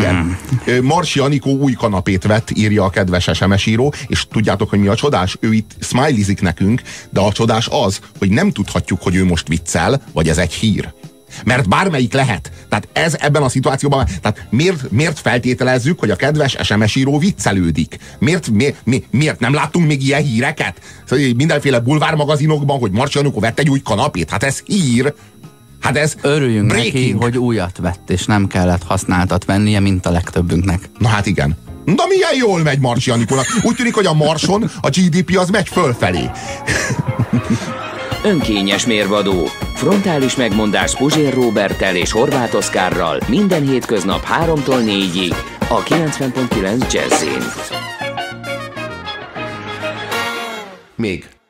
Igen. Marsi Anikó új kanapét vett, írja a kedves SMS író, és tudjátok, hogy mi a csodás? Ő itt smileyzik nekünk, de a csodás az, hogy nem tudhatjuk, hogy ő most viccel, vagy ez egy hír. Mert bármelyik lehet. Tehát ez ebben a szituációban, tehát miért feltételezzük, hogy a kedves SMS író viccelődik? Miért nem láttunk még ilyen híreket? Szóval mindenféle bulvármagazinokban, hogy Marsi Anikó vett egy új kanapét. Hát ez hír. Hát ez örüljünk breaking. neki, hogy újat vett, és nem kellett használtat vennie, mint a legtöbbünknek. Na hát igen. De milyen jól megy Marsi Anikónak. Úgy tűnik, hogy a Marson a GDP az megy fölfelé. Önkényes mérvadó. Frontális megmondás Puzsér Róberttel és Horváth Oszkárral minden hétköznap 3-tól 4-ig a 90.9 Jazzin. Még